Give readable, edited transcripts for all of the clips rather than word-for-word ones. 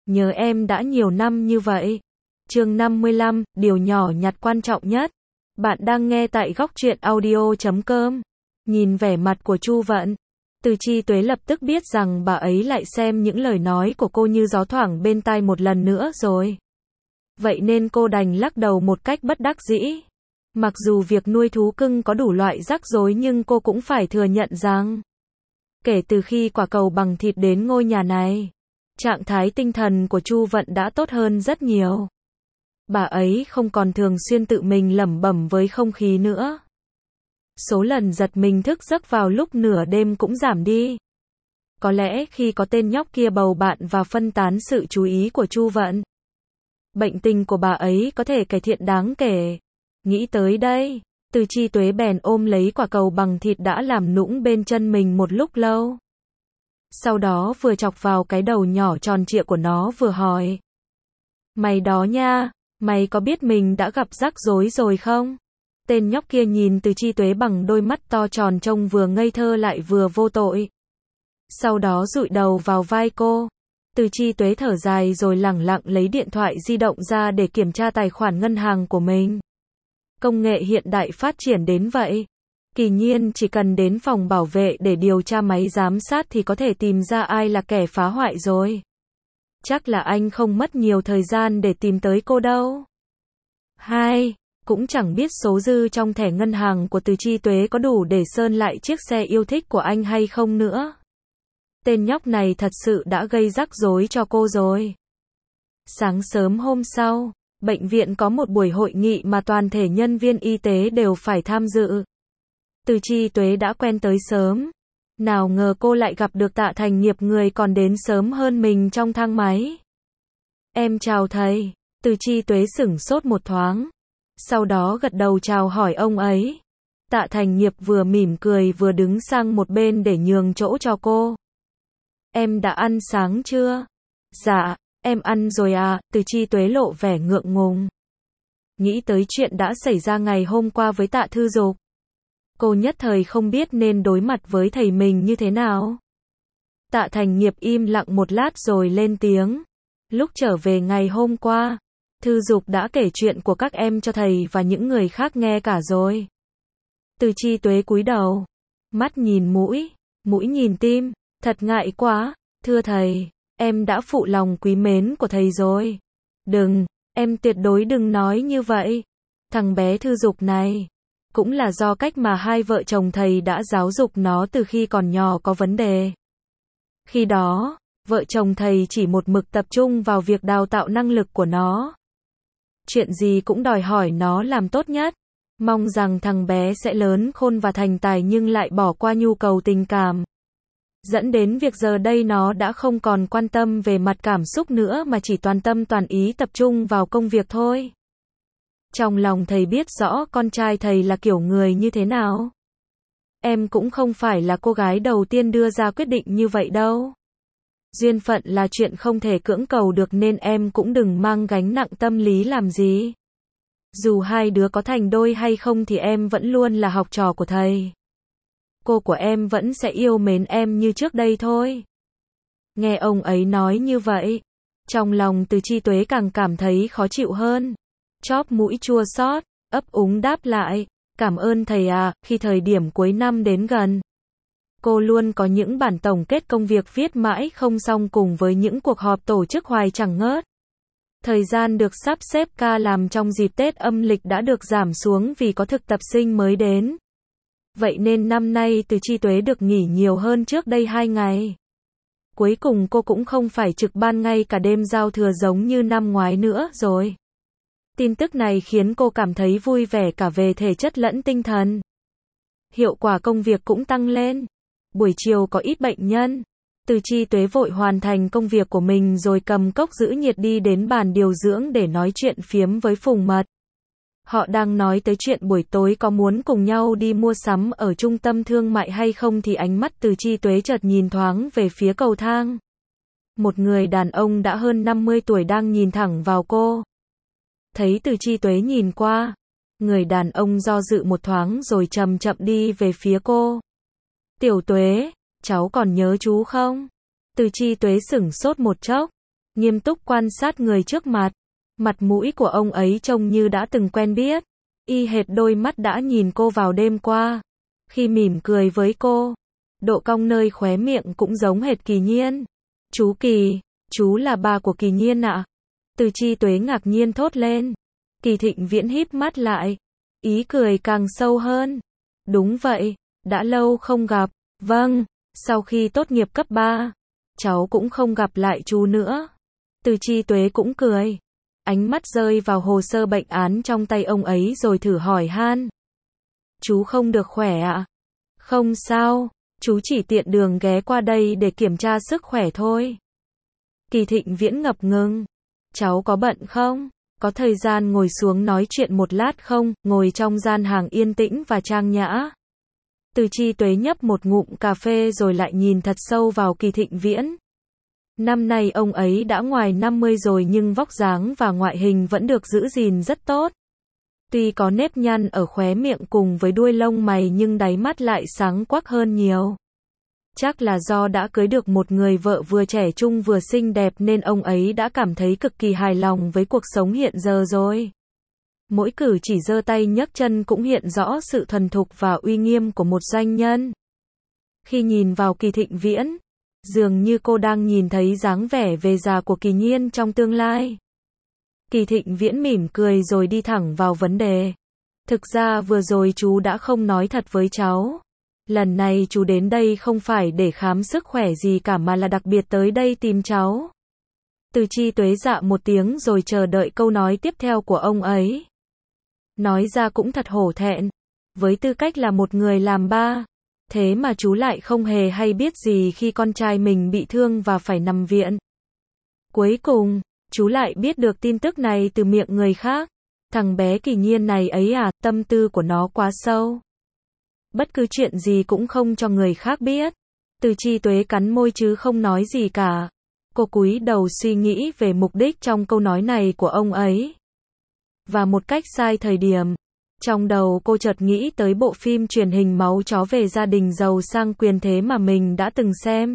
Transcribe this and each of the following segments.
nhớ em đã nhiều năm như vậy. Chương 55, điều nhỏ nhặt quan trọng nhất. Bạn đang nghe tại góc truyện audio.com. Nhìn vẻ mặt của Chu Vận, Từ Chi Tuế lập tức biết rằng bà ấy lại xem những lời nói của cô như gió thoảng bên tai một lần nữa rồi. Vậy nên cô đành lắc đầu một cách bất đắc dĩ. Mặc dù việc nuôi thú cưng có đủ loại rắc rối nhưng cô cũng phải thừa nhận rằng, kể từ khi quả cầu bằng thịt đến ngôi nhà này, trạng thái tinh thần của Chu Vận đã tốt hơn rất nhiều. Bà ấy không còn thường xuyên tự mình lẩm bẩm với không khí nữa. Số lần giật mình thức giấc vào lúc nửa đêm cũng giảm đi. Có lẽ khi có tên nhóc kia bầu bạn và phân tán sự chú ý của Chu Vận, bệnh tình của bà ấy có thể cải thiện đáng kể. Nghĩ tới đây, Từ Chi Tuế bèn ôm lấy quả cầu bằng thịt đã làm nũng bên chân mình một lúc lâu. Sau đó vừa chọc vào cái đầu nhỏ tròn trịa của nó vừa hỏi. Mày đó nha, mày có biết mình đã gặp rắc rối rồi không? Tên nhóc kia nhìn Từ Chi Tuế bằng đôi mắt to tròn trông vừa ngây thơ lại vừa vô tội. Sau đó dụi đầu vào vai cô. Từ Chi Tuế thở dài rồi lẳng lặng lấy điện thoại di động ra để kiểm tra tài khoản ngân hàng của mình. Công nghệ hiện đại phát triển đến vậy. Kỳ nhiên chỉ cần đến phòng bảo vệ để điều tra máy giám sát thì có thể tìm ra ai là kẻ phá hoại rồi. Chắc là anh không mất nhiều thời gian để tìm tới cô đâu. Cũng chẳng biết số dư trong thẻ ngân hàng của Từ Chi Tuế có đủ để sơn lại chiếc xe yêu thích của anh hay không nữa. Tên nhóc này thật sự đã gây rắc rối cho cô rồi. Sáng sớm hôm sau, bệnh viện có một buổi hội nghị mà toàn thể nhân viên y tế đều phải tham dự. Từ Chi Tuế đã quen tới sớm. Nào ngờ cô lại gặp được Tạ Thành Nghiệp, người còn đến sớm hơn mình trong thang máy. Em chào thầy. Từ Chi Tuế sửng sốt một thoáng. Sau đó gật đầu chào hỏi ông ấy. Tạ Thành Nghiệp vừa mỉm cười vừa đứng sang một bên để nhường chỗ cho cô. Em đã ăn sáng chưa? Dạ, em ăn rồi à, Từ Chi Tuế lộ vẻ ngượng ngùng. Nghĩ tới chuyện đã xảy ra ngày hôm qua với Tạ Thư Dục, cô nhất thời không biết nên đối mặt với thầy mình như thế nào. Tạ Thành Nghiệp im lặng một lát rồi lên tiếng. Lúc trở về ngày hôm qua, Thư Dục đã kể chuyện của các em cho thầy và những người khác nghe cả rồi. Từ Chi Tuế cúi đầu, mắt nhìn mũi, mũi nhìn tim, thật ngại quá, thưa thầy, em đã phụ lòng quý mến của thầy rồi. Đừng, em tuyệt đối đừng nói như vậy. Thằng bé Thư Dục này, cũng là do cách mà hai vợ chồng thầy đã giáo dục nó từ khi còn nhỏ có vấn đề. Khi đó, vợ chồng thầy chỉ một mực tập trung vào việc đào tạo năng lực của nó. Chuyện gì cũng đòi hỏi nó làm tốt nhất. Mong rằng thằng bé sẽ lớn khôn và thành tài nhưng lại bỏ qua nhu cầu tình cảm. Dẫn đến việc giờ đây nó đã không còn quan tâm về mặt cảm xúc nữa mà chỉ toàn tâm toàn ý tập trung vào công việc thôi. Trong lòng thầy biết rõ con trai thầy là kiểu người như thế nào. Em cũng không phải là cô gái đầu tiên đưa ra quyết định như vậy đâu. Duyên phận là chuyện không thể cưỡng cầu được nên em cũng đừng mang gánh nặng tâm lý làm gì. Dù hai đứa có thành đôi hay không thì em vẫn luôn là học trò của thầy. Cô của em vẫn sẽ yêu mến em như trước đây thôi. Nghe ông ấy nói như vậy, trong lòng Từ Chi Tuế càng cảm thấy khó chịu hơn. Chóp mũi chua xót, ấp úng đáp lại, cảm ơn thầy à, khi thời điểm cuối năm đến gần, cô luôn có những bản tổng kết công việc viết mãi không xong cùng với những cuộc họp tổ chức hoài chẳng ngớt. Thời gian được sắp xếp ca làm trong dịp Tết âm lịch đã được giảm xuống vì có thực tập sinh mới đến. Vậy nên năm nay Từ Chi Tuế được nghỉ nhiều hơn trước đây 2 ngày. Cuối cùng cô cũng không phải trực ban ngay cả đêm giao thừa giống như năm ngoái nữa rồi. Tin tức này khiến cô cảm thấy vui vẻ cả về thể chất lẫn tinh thần. Hiệu quả công việc cũng tăng lên. Buổi chiều có ít bệnh nhân. Từ Chi Tuế vội hoàn thành công việc của mình rồi cầm cốc giữ nhiệt đi đến bàn điều dưỡng để nói chuyện phiếm với Phùng Mật. Họ đang nói tới chuyện buổi tối có muốn cùng nhau đi mua sắm ở trung tâm thương mại hay không thì ánh mắt Từ Chi Tuế chợt nhìn thoáng về phía cầu thang. Một người đàn ông đã hơn 50 tuổi đang nhìn thẳng vào cô. Thấy Từ Chi Tuế nhìn qua, người đàn ông do dự một thoáng rồi chậm chậm đi về phía cô. Tiểu Tuế, cháu còn nhớ chú không? Từ Chi Tuế sửng sốt một chốc. nghiêm túc quan sát người trước mặt. Mặt mũi của ông ấy trông như đã từng quen biết, y hệt đôi mắt đã nhìn cô vào đêm qua, khi mỉm cười với cô. Độ cong nơi khóe miệng cũng giống hệt Kỳ Nhiên. Chú Kỳ, chú là ba của Kỳ Nhiên ạ? Từ Chi Tuế ngạc nhiên thốt lên. Kỳ Thịnh Viễn híp mắt lại, ý cười càng sâu hơn. Đúng vậy, đã lâu không gặp. Vâng, sau khi tốt nghiệp cấp 3, cháu cũng không gặp lại chú nữa. Từ Chi Tuế cũng cười. Ánh mắt rơi vào hồ sơ bệnh án trong tay ông ấy rồi thử hỏi han. Chú không được khỏe ạ? Không sao, chú chỉ tiện đường ghé qua đây để kiểm tra sức khỏe thôi. Kỳ Thịnh Viễn ngập ngừng. Cháu có bận không? Có thời gian ngồi xuống nói chuyện một lát không? Ngồi trong gian hàng yên tĩnh và trang nhã. Từ Chi Tuế nhấp một ngụm cà phê rồi lại nhìn thật sâu vào Kỳ Thịnh Viễn. Năm nay ông ấy đã ngoài 50 rồi nhưng vóc dáng và ngoại hình vẫn được giữ gìn rất tốt. Tuy có nếp nhăn ở khóe miệng cùng với đuôi lông mày nhưng đáy mắt lại sáng quắc hơn nhiều. Chắc là do đã cưới được một người vợ vừa trẻ trung vừa xinh đẹp nên ông ấy đã cảm thấy cực kỳ hài lòng với cuộc sống hiện giờ rồi. Mỗi cử chỉ giơ tay nhấc chân cũng hiện rõ sự thuần thục và uy nghiêm của một doanh nhân. Khi nhìn vào Kỳ Thịnh Viễn, dường như cô đang nhìn thấy dáng vẻ về già của Kỳ Nhiên trong tương lai. Kỳ Thịnh Viễn mỉm cười rồi đi thẳng vào vấn đề. Thực ra vừa rồi chú đã không nói thật với cháu. Lần này chú đến đây không phải để khám sức khỏe gì cả mà là đặc biệt tới đây tìm cháu. Từ Chi Tuế dạ một tiếng rồi chờ đợi câu nói tiếp theo của ông ấy. Nói ra cũng thật hổ thẹn. Với tư cách là một người làm ba, thế mà chú lại không hề hay biết gì khi con trai mình bị thương và phải nằm viện. Cuối cùng, chú lại biết được tin tức này từ miệng người khác. Thằng bé Kỳ Nhiên này ấy à, tâm tư của nó quá sâu. Bất cứ chuyện gì cũng không cho người khác biết. Từ Chi Tuế cắn môi chứ không nói gì cả. Cô cúi đầu suy nghĩ về mục đích trong câu nói này của ông ấy. Và một cách sai thời điểm. Trong đầu cô chợt nghĩ tới bộ phim truyền hình Máu Chó về gia đình giàu sang quyền thế mà mình đã từng xem.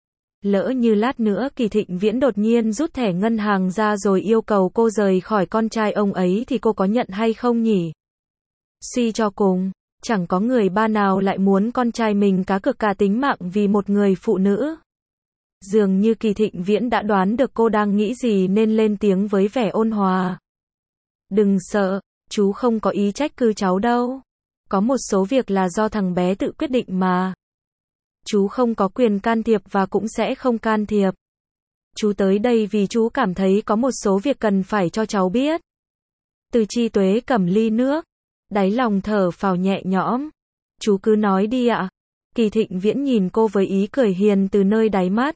Lỡ như lát nữa Kỳ Thịnh Viễn đột nhiên rút thẻ ngân hàng ra rồi yêu cầu cô rời khỏi con trai ông ấy thì cô có nhận hay không nhỉ? Suy cho cùng, chẳng có người ba nào lại muốn con trai mình cá cược cả tính mạng vì một người phụ nữ. Dường như Kỳ Thịnh Viễn đã đoán được cô đang nghĩ gì nên lên tiếng với vẻ ôn hòa. Đừng sợ, chú không có ý trách cứ cháu đâu. Có một số việc là do thằng bé tự quyết định mà. Chú không có quyền can thiệp và cũng sẽ không can thiệp. Chú tới đây vì chú cảm thấy có một số việc cần phải cho cháu biết. Từ Chi Tuế cầm ly nước, đáy lòng thở phào nhẹ nhõm. Chú cứ nói đi ạ. Kỳ Thịnh Viễn nhìn cô với ý cười hiền từ nơi đáy mắt.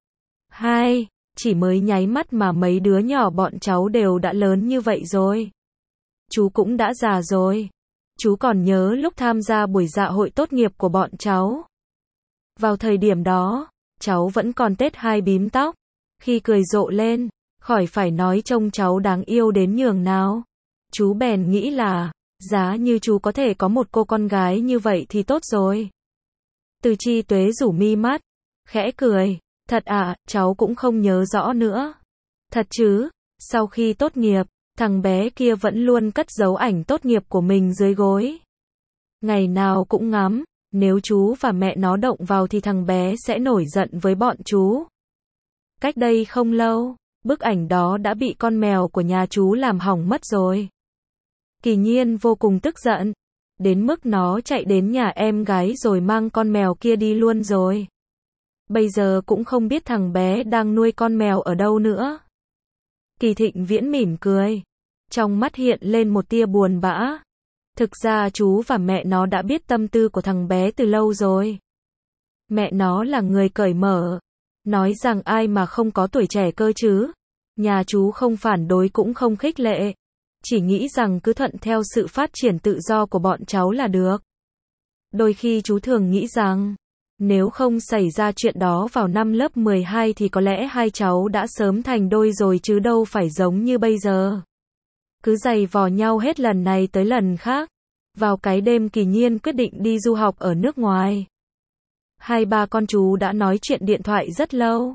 Chỉ mới nháy mắt mà mấy đứa nhỏ bọn cháu đều đã lớn như vậy rồi. Chú cũng đã già rồi. Chú còn nhớ lúc tham gia buổi dạ hội tốt nghiệp của bọn cháu. Vào thời điểm đó, cháu vẫn còn tết hai bím tóc. Khi cười rộ lên, khỏi phải nói trông cháu đáng yêu đến nhường nào. Chú bèn nghĩ là, giá như chú có thể có một cô con gái như vậy thì tốt rồi. Từ Chi Tuế rủ mi mắt, khẽ cười. Thật à, cháu cũng không nhớ rõ nữa. Thật chứ, sau khi tốt nghiệp, thằng bé kia vẫn luôn cất giấu ảnh tốt nghiệp của mình dưới gối. Ngày nào cũng ngắm, nếu chú và mẹ nó động vào thì thằng bé sẽ nổi giận với bọn chú. Cách đây không lâu, bức ảnh đó đã bị con mèo của nhà chú làm hỏng mất rồi. Kỳ Nhiên vô cùng tức giận, đến mức nó chạy đến nhà em gái rồi mang con mèo kia đi luôn rồi. Bây giờ cũng không biết thằng bé đang nuôi con mèo ở đâu nữa. Kỳ Thịnh Viễn mỉm cười, trong mắt hiện lên một tia buồn bã. Thực ra chú và mẹ nó đã biết tâm tư của thằng bé từ lâu rồi. Mẹ nó là người cởi mở, nói rằng ai mà không có tuổi trẻ cơ chứ. Nhà chú không phản đối cũng không khích lệ, chỉ nghĩ rằng cứ thuận theo sự phát triển tự do của bọn cháu là được. Đôi khi chú thường nghĩ rằng, nếu không xảy ra chuyện đó vào năm lớp 12 thì có lẽ hai cháu đã sớm thành đôi rồi chứ đâu phải giống như bây giờ. Cứ giày vò nhau hết lần này tới lần khác. Vào cái đêm Kỳ Nhiên quyết định đi du học ở nước ngoài. Hai ba con chú đã nói chuyện điện thoại rất lâu.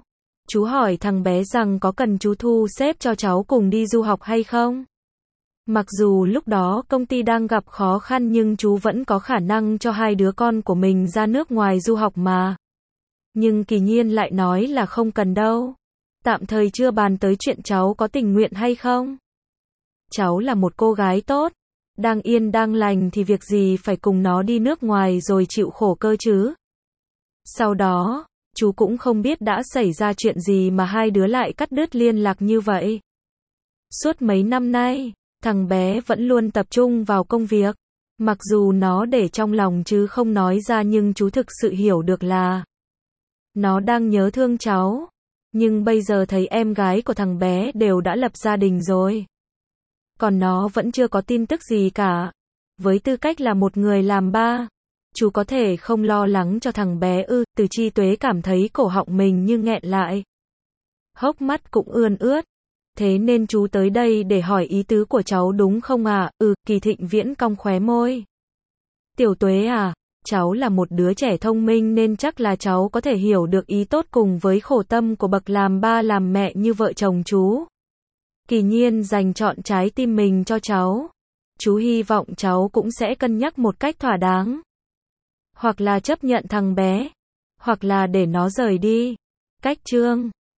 Chú hỏi thằng bé rằng có cần chú thu xếp cho cháu cùng đi du học hay không? Mặc dù lúc đó công ty đang gặp khó khăn nhưng chú vẫn có khả năng cho hai đứa con của mình ra nước ngoài du học mà. Nhưng Kỳ Nhiên lại nói là không cần đâu. Tạm thời chưa bàn tới chuyện cháu có tình nguyện hay không. Cháu là một cô gái tốt, đang yên đang lành thì việc gì phải cùng nó đi nước ngoài rồi chịu khổ cơ chứ. Sau đó, chú cũng không biết đã xảy ra chuyện gì mà hai đứa lại cắt đứt liên lạc như vậy. Suốt mấy năm nay, thằng bé vẫn luôn tập trung vào công việc. Mặc dù nó để trong lòng chứ không nói ra nhưng chú thực sự hiểu được là nó đang nhớ thương cháu. Nhưng bây giờ thấy em gái của thằng bé đều đã lập gia đình rồi. Còn nó vẫn chưa có tin tức gì cả. Với tư cách là một người làm ba, chú có thể không lo lắng cho thằng bé ư? Từ Chi Tuế cảm thấy cổ họng mình như nghẹn lại. Hốc mắt cũng ươn ướt. Thế nên chú tới đây để hỏi ý tứ của cháu đúng không ạ? Kỳ Thịnh Viễn cong khóe môi. Tiểu Tuế à, cháu là một đứa trẻ thông minh nên chắc là cháu có thể hiểu được ý tốt cùng với khổ tâm của bậc làm ba làm mẹ như vợ chồng chú. Kỳ Nhiên dành trọn trái tim mình cho cháu. Chú hy vọng cháu cũng sẽ cân nhắc một cách thỏa đáng. Hoặc là chấp nhận thằng bé, hoặc là để nó rời đi. Cách chương